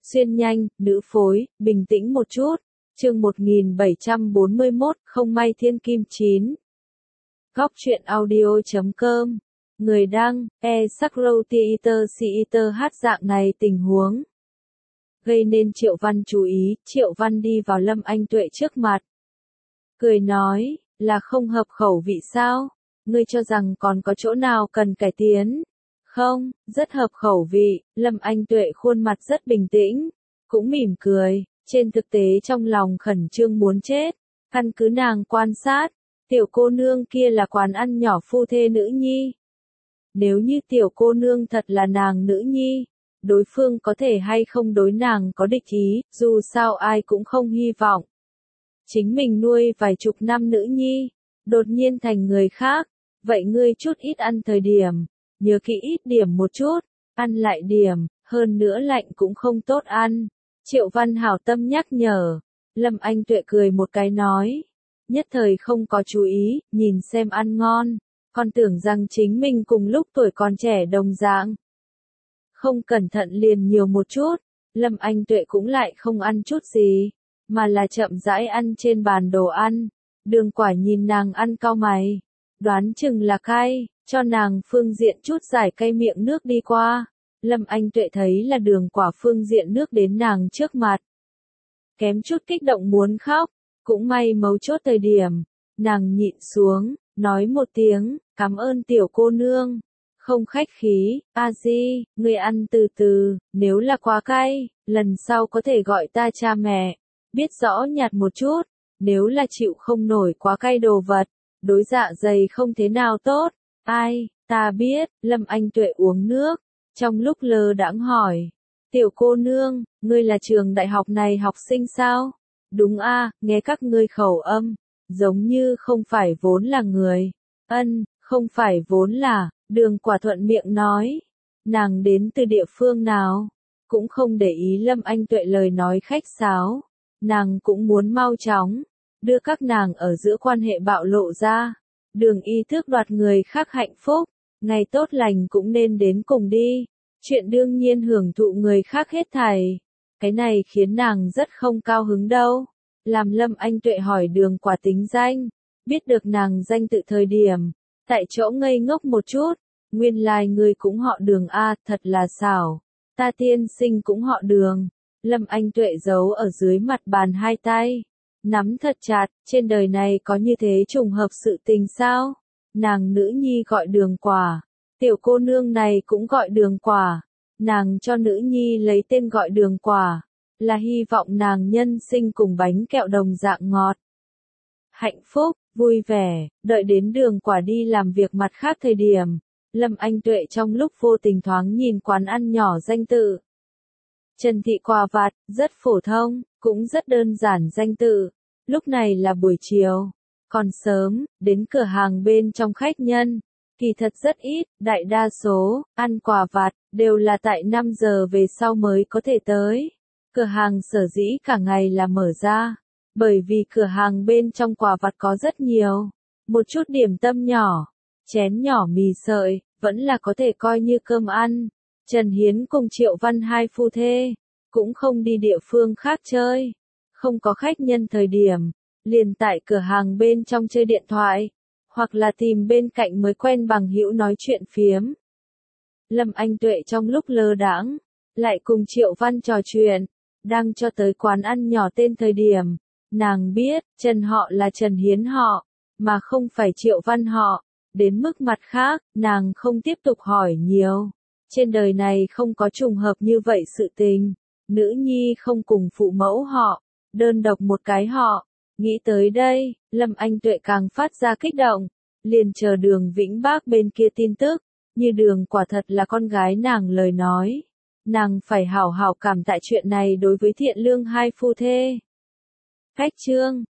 xuyên nhanh, nữ phối, bình tĩnh một chút. Chương 1741, không may thiên kim 9. Góc truyện audio.com. Người đăng, e-Sakrow Theater hát dạng này tình huống. Gây nên Triệu Văn chú ý, Triệu Văn đi vào Lâm Anh Tuệ trước mặt. Cười nói, là không hợp khẩu vị sao? Ngươi cho rằng còn có chỗ nào cần cải tiến? Không, rất hợp khẩu vị. Lâm Anh Tuệ khuôn mặt rất bình tĩnh, cũng mỉm cười, trên thực tế trong lòng khẩn trương muốn chết. Căn cứ nàng quan sát, tiểu cô nương kia là quán ăn nhỏ phu thê nữ nhi. Nếu như tiểu cô nương thật là nàng nữ nhi, đối phương có thể hay không đối nàng có địch ý, dù sao ai cũng không hy vọng. Chính mình nuôi vài chục năm nữ nhi, đột nhiên thành người khác, vậy ngươi chút ít ăn thời điểm, nhớ kỹ ít điểm một chút, ăn lại điểm, hơn nữa lạnh cũng không tốt ăn. Triệu Văn hảo tâm nhắc nhở, Lâm Anh Tuệ cười một cái nói, nhất thời không có chú ý, nhìn xem ăn ngon, còn tưởng rằng chính mình cùng lúc tuổi còn trẻ đồng dạng. Không cẩn thận liền nhiều một chút, Lâm Anh Tuệ cũng lại không ăn chút gì, mà là chậm rãi ăn trên bàn đồ ăn. Đường Quả nhìn nàng ăn cau mày, đoán chừng là cay, cho nàng phương diện chút giải cay miệng nước đi qua. Lâm Anh Tuệ thấy là Đường Quả phương diện nước đến nàng trước mặt. Kém chút kích động muốn khóc, cũng may mấu chốt thời điểm, nàng nhịn xuống, nói một tiếng, cảm ơn tiểu cô nương. Không khách khí, a di, ngươi ăn từ từ, nếu là quá cay, lần sau có thể gọi ta cha mẹ. Biết rõ nhạt một chút, nếu là chịu không nổi quá cay đồ vật, đối dạ dày không thế nào tốt. Ai, ta biết. Lâm Anh Tuệ uống nước, trong lúc lơ đãng hỏi, tiểu cô nương, ngươi là trường đại học này học sinh sao? Đúng a, nghe các ngươi khẩu âm, giống như không phải vốn là người. Không phải vốn là. Đường Quả thuận miệng nói, nàng đến từ địa phương nào, cũng không để ý Lâm Anh Tuệ lời nói khách sáo, nàng cũng muốn mau chóng đưa các nàng ở giữa quan hệ bạo lộ ra. Đường y thức đoạt người khác hạnh phúc, ngày tốt lành cũng nên đến cùng đi, chuyện đương nhiên hưởng thụ người khác hết thảy. Cái này khiến nàng rất không cao hứng đâu. Làm Lâm Anh Tuệ hỏi Đường Quả tính danh, biết được nàng danh tự thời điểm, tại chỗ ngây ngốc một chút. Nguyên lai người cũng họ Đường a, thật là xảo. Ta tiên sinh cũng họ Đường. Lâm Anh Tuệ giấu ở dưới mặt bàn hai tay, nắm thật chặt, trên đời này có như thế trùng hợp sự tình sao? Nàng nữ nhi gọi Đường Quả, tiểu cô nương này cũng gọi Đường Quả, nàng cho nữ nhi lấy tên gọi Đường Quả, là hy vọng nàng nhân sinh cùng bánh kẹo đồng dạng ngọt. Hạnh phúc, vui vẻ, đợi đến Đường Quả đi làm việc mặt khác thời điểm, Lâm Anh Tuệ trong lúc vô tình thoáng nhìn quán ăn nhỏ danh tự. Trần Thị Quà Vặt, rất phổ thông, cũng rất đơn giản danh tự. Lúc này là buổi chiều, còn sớm, đến cửa hàng bên trong khách nhân, kỳ thật rất ít, đại đa số, ăn quà vặt, đều là tại 5 giờ về sau mới có thể tới. Cửa hàng sở dĩ cả ngày là mở ra, bởi vì cửa hàng bên trong quà vặt có rất nhiều, một chút điểm tâm nhỏ, chén nhỏ mì sợi, vẫn là có thể coi như cơm ăn. Trần Hiến cùng Triệu Văn hai phu thê, cũng không đi địa phương khác chơi, không có khách nhân thời điểm, liền tại cửa hàng bên trong chơi điện thoại, hoặc là tìm bên cạnh mới quen bằng hữu nói chuyện phiếm. Lâm Anh Tuệ trong lúc lơ đãng, lại cùng Triệu Văn trò chuyện, đang cho tới quán ăn nhỏ tên thời điểm, nàng biết, Trần họ là Trần Hiến họ, mà không phải Triệu Văn họ, đến mức mặt khác, nàng không tiếp tục hỏi nhiều. Trên đời này không có trùng hợp như vậy sự tình, nữ nhi không cùng phụ mẫu họ, đơn độc một cái họ. Nghĩ tới đây, Lâm Anh Tuệ càng phát ra kích động, liền chờ Đường Vĩnh Bác bên kia tin tức, như Đường quả thật là con gái nàng lời nói. Nàng phải hảo hảo cảm tạ chuyện này đối với thiện lương hai phu thê. Khách chương